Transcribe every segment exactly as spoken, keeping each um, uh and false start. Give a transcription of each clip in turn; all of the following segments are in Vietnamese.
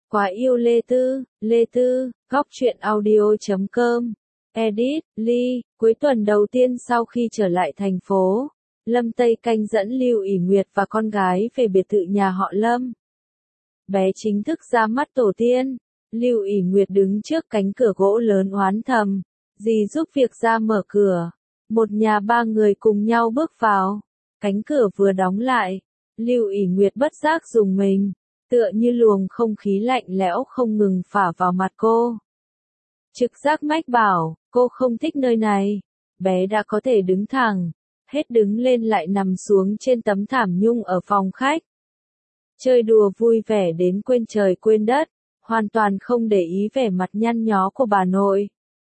Quá yêu Lê Tư, Lê Tư, góc truyện audio chấm com. Edit, Ly, cuối tuần đầu tiên sau khi trở lại thành phố, Lâm Tây Canh dẫn Lưu ỷ Nguyệt và con gái về biệt thự nhà họ Lâm. Bé chính thức ra mắt tổ tiên, Lưu ỷ Nguyệt đứng trước cánh cửa gỗ lớn oán thầm, dì giúp việc ra mở cửa. Một nhà ba người cùng nhau bước vào, cánh cửa vừa đóng lại, Lưu ỷ Nguyệt bất giác rùng mình, tựa như luồng không khí lạnh lẽo không ngừng phả vào mặt cô. Trực giác mách bảo, cô không thích nơi này. Bé đã có thể đứng thẳng, hết đứng lên lại nằm xuống trên tấm thảm nhung ở phòng khách. Chơi đùa vui vẻ đến quên trời quên đất, hoàn toàn không để ý vẻ mặt nhăn nhó của bà nội.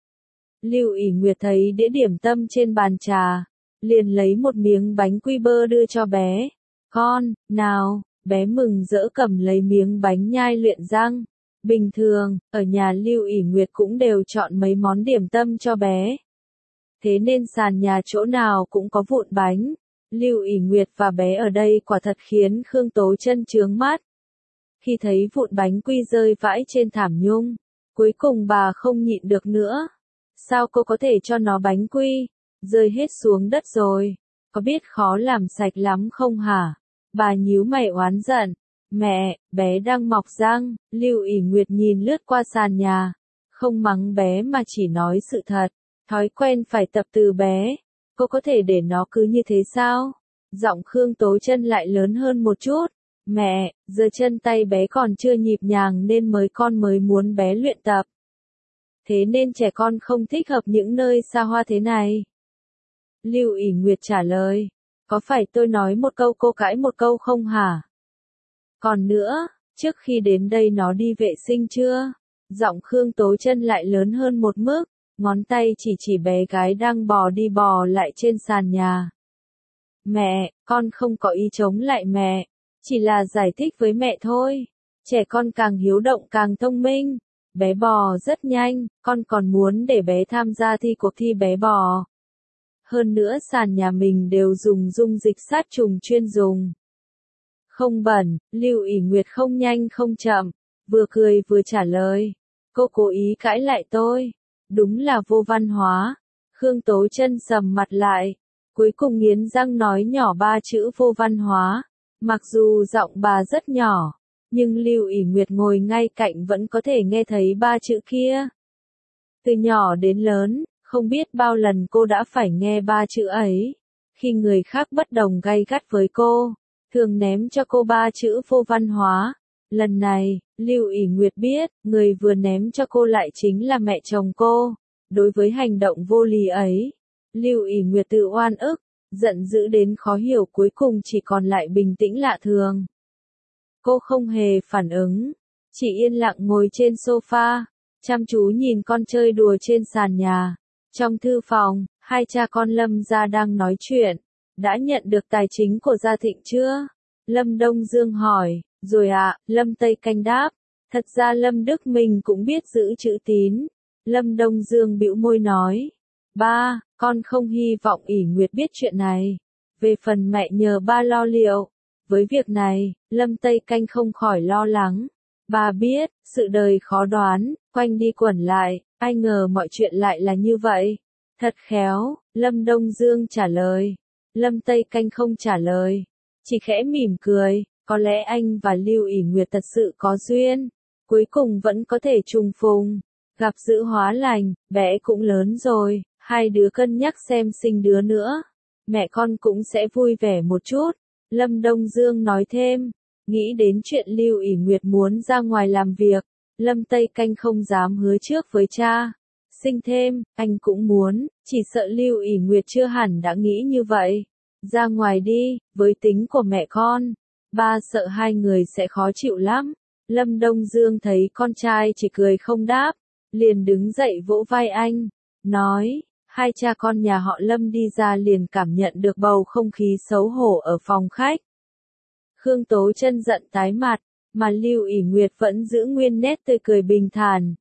Lưu ỷ Nguyệt thấy đĩa điểm tâm trên bàn trà, liền lấy một miếng bánh quy bơ đưa cho bé. Con, nào, bé mừng rỡ cầm lấy miếng bánh nhai luyện răng. Bình thường, ở nhà Lưu ỷ Nguyệt cũng đều chọn mấy món điểm tâm cho bé. Thế nên sàn nhà chỗ nào cũng có vụn bánh. Lưu ỷ Nguyệt và bé ở đây quả thật khiến Khương Tố Chân chướng mắt. Khi thấy vụn bánh quy rơi vãi trên thảm nhung, cuối cùng bà không nhịn được nữa. Sao cô có thể cho nó bánh quy, rơi hết xuống đất rồi, có biết khó làm sạch lắm không hả? Bà nhíu mày oán giận. Mẹ, bé đang mọc răng. Lưu ỷ Nguyệt nhìn lướt qua sàn nhà, không mắng bé mà chỉ nói sự thật. Thói quen phải tập từ bé, cô có thể để nó cứ như thế sao? Giọng Khương Tố Chân lại lớn hơn một chút. Mẹ, giờ chân tay bé còn chưa nhịp nhàng nên mới con mới muốn bé luyện tập. Thế nên trẻ con không thích hợp những nơi xa hoa thế này. Lưu ỷ Nguyệt trả lời. Có phải tôi nói một câu cô cãi một câu không hả? Còn nữa, trước khi đến đây nó đi vệ sinh chưa? Giọng Khương Tố Chân lại lớn hơn một mức, ngón tay chỉ chỉ bé gái đang bò đi bò lại trên sàn nhà. Mẹ, con không có ý chống lại mẹ, chỉ là giải thích với mẹ thôi. Trẻ con càng hiếu động càng thông minh. Bé bò rất nhanh, con còn muốn để bé tham gia thi cuộc thi bé bò. Hơn nữa sàn nhà mình đều dùng dung dịch sát trùng chuyên dùng. Không bẩn. Lưu ỷ Nguyệt không nhanh không chậm, vừa cười vừa trả lời. Cô cố ý cãi lại tôi. Đúng là vô văn hóa. Khương Tố Chân sầm mặt lại, cuối cùng nghiến răng nói nhỏ ba chữ vô văn hóa. Mặc dù giọng bà rất nhỏ, nhưng Lưu ỷ Nguyệt ngồi ngay cạnh vẫn có thể nghe thấy ba chữ kia. Từ nhỏ đến lớn, không biết bao lần cô đã phải nghe ba chữ ấy. Khi người khác bất đồng gay gắt với cô, thường ném cho cô ba chữ vô văn hóa. Lần này, Lưu ỷ Nguyệt biết, người vừa ném cho cô lại chính là mẹ chồng cô. Đối với hành động vô lý ấy, Lưu ỷ Nguyệt tự oan ức, giận dữ đến khó hiểu, cuối cùng chỉ còn lại bình tĩnh lạ thường. Cô không hề phản ứng, chỉ yên lặng ngồi trên sofa, chăm chú nhìn con chơi đùa trên sàn nhà. Trong thư phòng, hai cha con Lâm gia đang nói chuyện. Đã nhận được tài chính của Gia Thịnh chưa? Lâm Đông Dương hỏi. Rồi ạ, à, Lâm Tây Canh đáp. Thật ra Lâm Đức mình cũng biết giữ chữ tín. Lâm Đông Dương bĩu môi nói. Ba, con không hy vọng ỷ Nguyệt biết chuyện này. Về phần mẹ nhờ ba lo liệu. Với việc này, Lâm Tây Canh không khỏi lo lắng. Bà biết, sự đời khó đoán, quanh đi quẩn lại, ai ngờ mọi chuyện lại là như vậy. Thật khéo, Lâm Đông Dương trả lời. Lâm Tây Canh không trả lời, chỉ khẽ mỉm cười. Có lẽ anh và Lưu ỷ Nguyệt thật sự có duyên, cuối cùng vẫn có thể trùng phùng, gặp dữ hóa lành. Bé cũng lớn rồi, hai đứa cân nhắc xem sinh đứa nữa, mẹ con cũng sẽ vui vẻ một chút. Lâm Đông Dương nói thêm, nghĩ đến chuyện Lưu ỷ Nguyệt muốn ra ngoài làm việc, Lâm Tây Canh không dám hứa trước với cha. Sinh thêm, anh cũng muốn, chỉ sợ Lưu ỷ Nguyệt chưa hẳn đã nghĩ như vậy. Ra ngoài đi, với tính của mẹ con, ba sợ hai người sẽ khó chịu lắm. Lâm Đông Dương thấy con trai chỉ cười không đáp, liền đứng dậy vỗ vai anh, nói. Hai cha con nhà họ Lâm đi ra liền cảm nhận được bầu không khí xấu hổ ở phòng khách. Khương Tố Chân giận tái mặt, mà Lưu ỷ Nguyệt vẫn giữ nguyên nét tươi cười bình thản.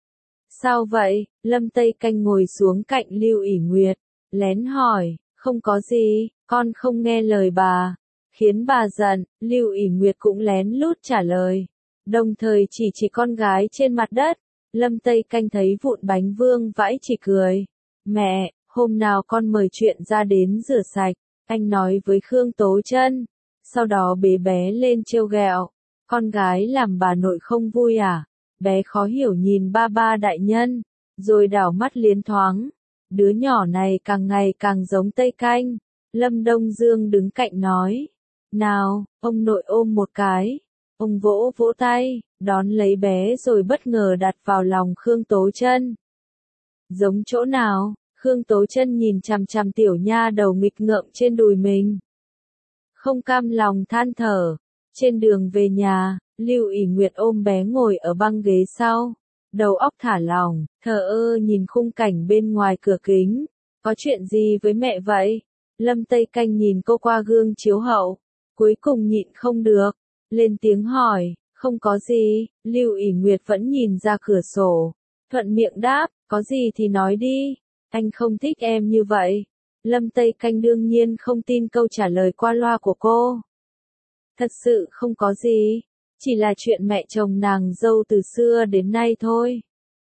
Sao vậy? Lâm Tây Canh ngồi xuống cạnh Lưu ỷ Nguyệt, lén hỏi. Không có gì, con không nghe lời bà. Khiến bà giận, Lưu ỷ Nguyệt cũng lén lút trả lời. đồng thời chỉ chỉ con gái trên mặt đất. Lâm Tây Canh thấy vụn bánh vương vãi chỉ cười. Mẹ, hôm nào con mời chuyện ra đến rửa sạch, anh nói với Khương Tố Chân. Sau đó bế bé lên trêu ghẹo. Con gái làm bà nội không vui à? Bé khó hiểu nhìn ba ba đại nhân, rồi đảo mắt liến thoáng. Đứa nhỏ này càng ngày càng giống Tây Canh. Lâm Đông Dương đứng cạnh nói. Nào, ông nội ôm một cái. Ông vỗ vỗ tay, đón lấy bé rồi bất ngờ đặt vào lòng Khương Tố Chân. Giống chỗ nào? Khương Tố Chân nhìn chằm chằm tiểu nha đầu nghịch ngợm trên đùi mình. Không cam lòng than thở. Trên đường về nhà, Lưu ỷ Nguyệt ôm bé ngồi ở băng ghế sau. Đầu óc thả lỏng, thờ ơ nhìn khung cảnh bên ngoài cửa kính. Có chuyện gì với mẹ vậy? Lâm Tây Canh nhìn cô qua gương chiếu hậu. Cuối cùng nhịn không được. Lên tiếng hỏi, không có gì. Lưu ỷ Nguyệt vẫn nhìn ra cửa sổ. Thuận miệng đáp, có gì thì nói đi. Anh không thích em như vậy. Lâm Tây Canh đương nhiên không tin câu trả lời qua loa của cô. Thật sự không có gì. Chỉ là chuyện mẹ chồng nàng dâu từ xưa đến nay thôi.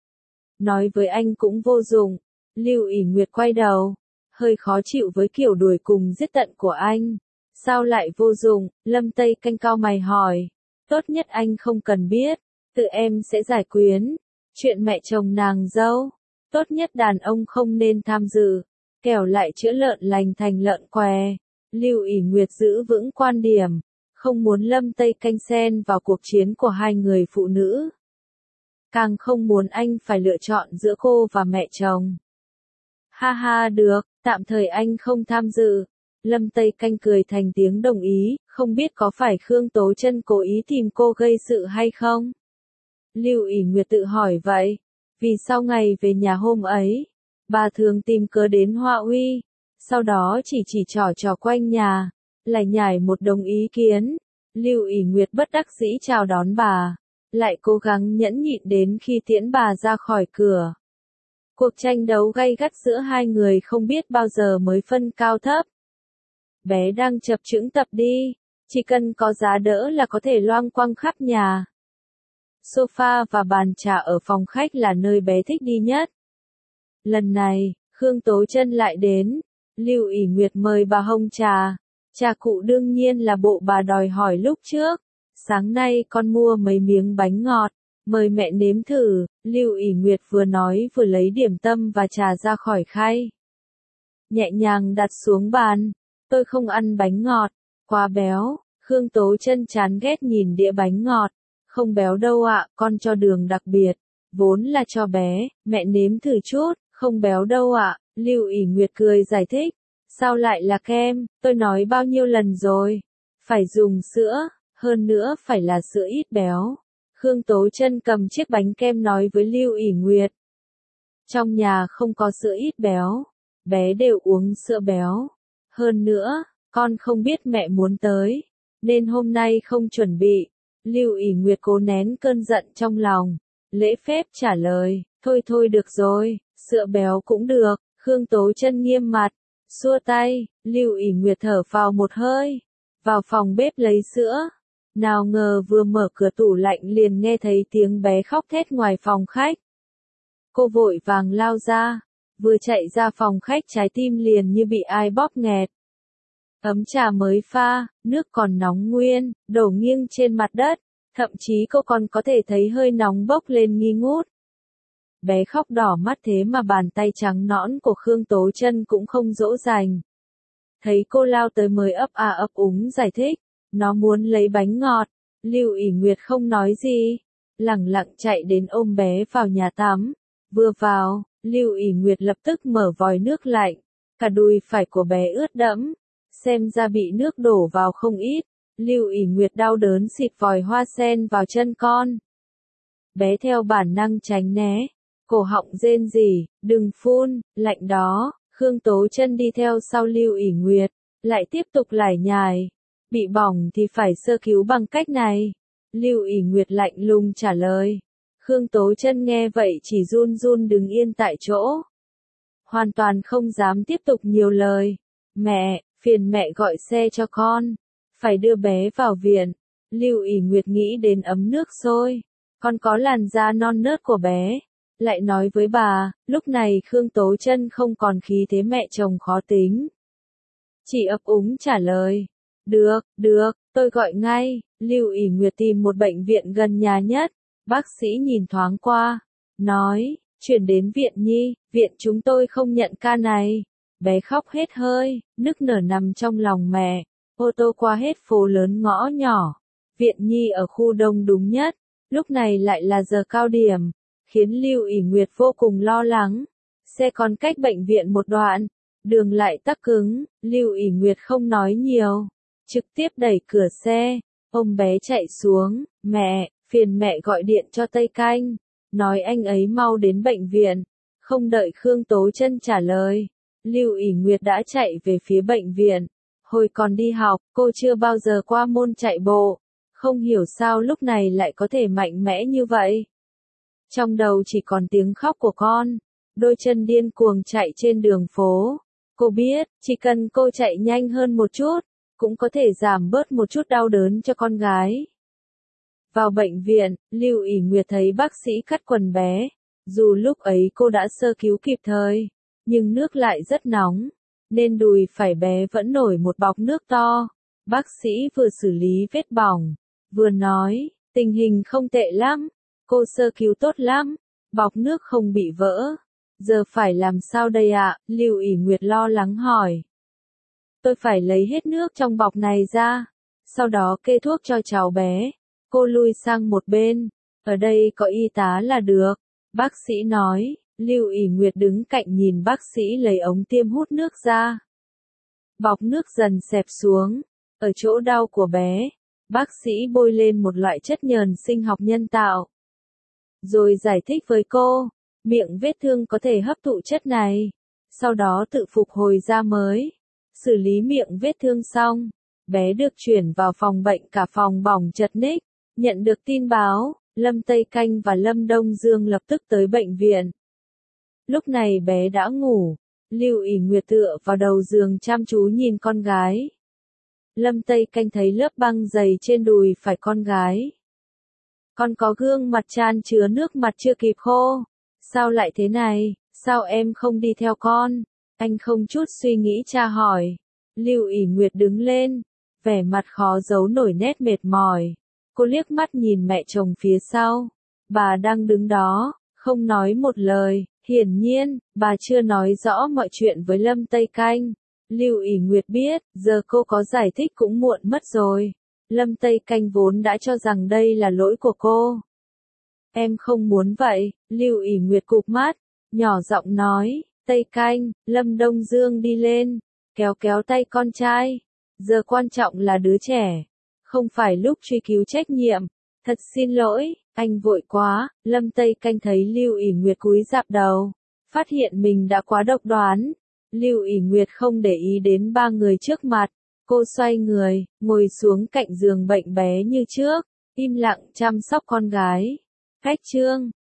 Nói với anh cũng vô dụng. Lưu ỷ Nguyệt quay đầu. Hơi khó chịu với kiểu đuổi cùng giết tận của anh. Sao lại vô dụng? Lâm Tây Canh cau mày hỏi. Tốt nhất anh không cần biết. Tự em sẽ giải quyết. Chuyện mẹ chồng nàng dâu. Tốt nhất đàn ông không nên tham dự. Kẻo lại chữa lợn lành thành lợn què. Lưu ỷ Nguyệt giữ vững quan điểm. Không muốn Lâm Tây Canh xen vào cuộc chiến của hai người phụ nữ. Càng không muốn anh phải lựa chọn giữa cô và mẹ chồng. Ha ha được, tạm thời anh không tham dự. Lâm Tây Canh cười thành tiếng đồng ý, không biết có phải Khương Tố Chân cố ý tìm cô gây sự hay không? Lưu ỷ Nguyệt tự hỏi vậy. Vì sau ngày về nhà hôm ấy, bà thường tìm cớ đến Hoa Uy, sau đó chỉ chỉ trò trò quanh nhà, lại nhảy một đồng ý kiến. Lưu ỷ Nguyệt bất đắc dĩ chào đón bà, lại cố gắng nhẫn nhịn đến khi tiễn bà ra khỏi cửa. Cuộc tranh đấu gay gắt giữa hai người không biết bao giờ mới phân cao thấp. Bé đang chập chững tập đi, chỉ cần có giá đỡ là có thể loang quăng khắp nhà. Sofa và bàn trà ở phòng khách là nơi bé thích đi nhất. Lần này, Khương Tố Chân lại đến. Lưu ỷ Nguyệt mời bà hông trà. Trà cụ đương nhiên là bộ bà đòi hỏi lúc trước. Sáng nay con mua mấy miếng bánh ngọt, mời mẹ nếm thử. Lưu ỷ Nguyệt vừa nói vừa lấy điểm tâm và trà ra khỏi khay. Nhẹ nhàng đặt xuống bàn. Tôi không ăn bánh ngọt, quá béo. Khương Tố Chân chán ghét nhìn đĩa bánh ngọt. Không béo đâu ạ, con cho đường đặc biệt. Vốn là cho bé, mẹ nếm thử chút, không béo đâu ạ. Lưu ỷ Nguyệt cười giải thích. Sao lại là kem, tôi nói bao nhiêu lần rồi. Phải dùng sữa, hơn nữa phải là sữa ít béo. Khương Tố Chân cầm chiếc bánh kem nói với Lưu ỷ Nguyệt. Trong nhà không có sữa ít béo, bé đều uống sữa béo. Hơn nữa, con không biết mẹ muốn tới, nên hôm nay không chuẩn bị. Lưu ỷ Nguyệt cố nén cơn giận trong lòng, lễ phép trả lời, thôi thôi được rồi, sữa béo cũng được. Khương Tố Chân nghiêm mặt, xua tay. Lưu ỷ Nguyệt thở phào một hơi, vào phòng bếp lấy sữa. Nào ngờ vừa mở cửa tủ lạnh liền nghe thấy tiếng bé khóc thét ngoài phòng khách. Cô vội vàng lao ra, vừa chạy ra phòng khách trái tim liền như bị ai bóp nghẹt. Ấm trà mới pha, nước còn nóng nguyên, đổ nghiêng trên mặt đất, thậm chí cô còn có thể thấy hơi nóng bốc lên nghi ngút. Bé khóc đỏ mắt thế mà bàn tay trắng nõn của Khương Tố Chân cũng không dỗ dành. Thấy cô lao tới mới ấp à ấp úng giải thích, nó muốn lấy bánh ngọt. Lưu ỷ Nguyệt không nói gì, lẳng lặng chạy đến ôm bé vào nhà tắm. Vừa vào, Lưu ỷ Nguyệt lập tức mở vòi nước lạnh, cả đùi phải của bé ướt đẫm, xem ra bị nước đổ vào không ít. Lưu ỷ Nguyệt đau đớn xịt vòi hoa sen vào chân con. Bé theo bản năng tránh né, cổ họng rên rỉ, đừng phun, lạnh đó. Khương Tố Chân đi theo sau Lưu ỷ Nguyệt, lại tiếp tục lải nhải, bị bỏng thì phải sơ cứu bằng cách này. Lưu ỷ Nguyệt lạnh lùng trả lời. Khương Tố Chân nghe vậy chỉ run run đứng yên tại chỗ, hoàn toàn không dám tiếp tục nhiều lời. Mẹ, phiền mẹ gọi xe cho con, phải đưa bé vào viện. Lưu ỷ Nguyệt nghĩ đến ấm nước sôi, còn có làn da non nớt của bé. Lại nói với bà, lúc này Khương Tố Chân không còn khí thế mẹ chồng khó tính. Chỉ ấp úng trả lời. Được, được, tôi gọi ngay. Lưu ỷ Nguyệt tìm một bệnh viện gần nhà nhất. Bác sĩ nhìn thoáng qua, nói, chuyển đến viện nhi, viện chúng tôi không nhận ca này. Bé khóc hết hơi, nức nở nằm trong lòng mẹ. Ô tô qua hết phố lớn ngõ nhỏ. Viện nhi ở khu đông đúng nhất, lúc này lại là giờ cao điểm, khiến Lưu ỷ Nguyệt vô cùng lo lắng. Xe còn cách bệnh viện một đoạn, đường lại tắc cứng, Lưu ỷ Nguyệt không nói nhiều, trực tiếp đẩy cửa xe, ôm bé chạy xuống. Mẹ, phiền mẹ gọi điện cho Tây Canh, nói anh ấy mau đến bệnh viện. Không đợi Khương Tố Chân trả lời, Lưu ỷ Nguyệt đã chạy về phía bệnh viện. Hồi còn đi học, cô chưa bao giờ qua môn chạy bộ, không hiểu sao lúc này lại có thể mạnh mẽ như vậy. Trong đầu chỉ còn tiếng khóc của con, đôi chân điên cuồng chạy trên đường phố. Cô biết, chỉ cần cô chạy nhanh hơn một chút, cũng có thể giảm bớt một chút đau đớn cho con gái. Vào bệnh viện, Lưu ỷ Nguyệt thấy bác sĩ cắt quần bé. Dù lúc ấy cô đã sơ cứu kịp thời, nhưng nước lại rất nóng, nên đùi phải bé vẫn nổi một bọc nước to. Bác sĩ vừa xử lý vết bỏng, vừa nói, tình hình không tệ lắm, cô sơ cứu tốt lắm, bọc nước không bị vỡ. Giờ phải làm sao đây ạ? Lưu ỷ Nguyệt lo lắng hỏi. Tôi phải lấy hết nước trong bọc này ra, sau đó kê thuốc cho cháu bé. Cô lui sang một bên, ở đây có y tá là được. Bác sĩ nói. Lưu ỷ Nguyệt đứng cạnh nhìn bác sĩ lấy ống tiêm hút nước ra. Bọc nước dần xẹp xuống, ở chỗ đau của bé, bác sĩ bôi lên một loại chất nhờn sinh học nhân tạo. Rồi giải thích với cô, miệng vết thương có thể hấp thụ chất này, sau đó tự phục hồi da mới. Xử lý miệng vết thương xong, bé được chuyển vào phòng bệnh cả phòng bỏng chật ních. Nhận được tin báo, Lâm Tây Canh và Lâm Đông Dương lập tức tới bệnh viện. Lúc này bé đã ngủ, Lưu ỷ Nguyệt tựa vào đầu giường chăm chú nhìn con gái. Lâm Tây Canh thấy lớp băng dày trên đùi phải con gái. Con có gương mặt chan chứa nước mặt chưa kịp khô. Sao lại thế này, sao em không đi theo con? Anh không chút suy nghĩ tra hỏi. Lưu ỷ Nguyệt đứng lên, vẻ mặt khó giấu nổi nét mệt mỏi. Cô liếc mắt nhìn mẹ chồng phía sau. Bà đang đứng đó, không nói một lời. Hiển nhiên, bà chưa nói rõ mọi chuyện với Lâm Tây Canh. Lưu ỷ Nguyệt biết, giờ cô có giải thích cũng muộn mất rồi. Lâm Tây Canh vốn đã cho rằng đây là lỗi của cô. Em không muốn vậy. Lưu ỷ Nguyệt cụp mắt, nhỏ giọng nói. Tây Canh, Lâm Đông Dương đi lên, kéo kéo tay con trai. Giờ quan trọng là đứa trẻ, không phải lúc truy cứu trách nhiệm. Thật xin lỗi, anh vội quá. Lâm Tây Canh thấy Lưu ỷ Nguyệt cúi rạp đầu, phát hiện mình đã quá độc đoán. Lưu ỷ Nguyệt không để ý đến ba người trước mặt, cô xoay người, ngồi xuống cạnh giường bệnh bé như trước, im lặng chăm sóc con gái. Cách chương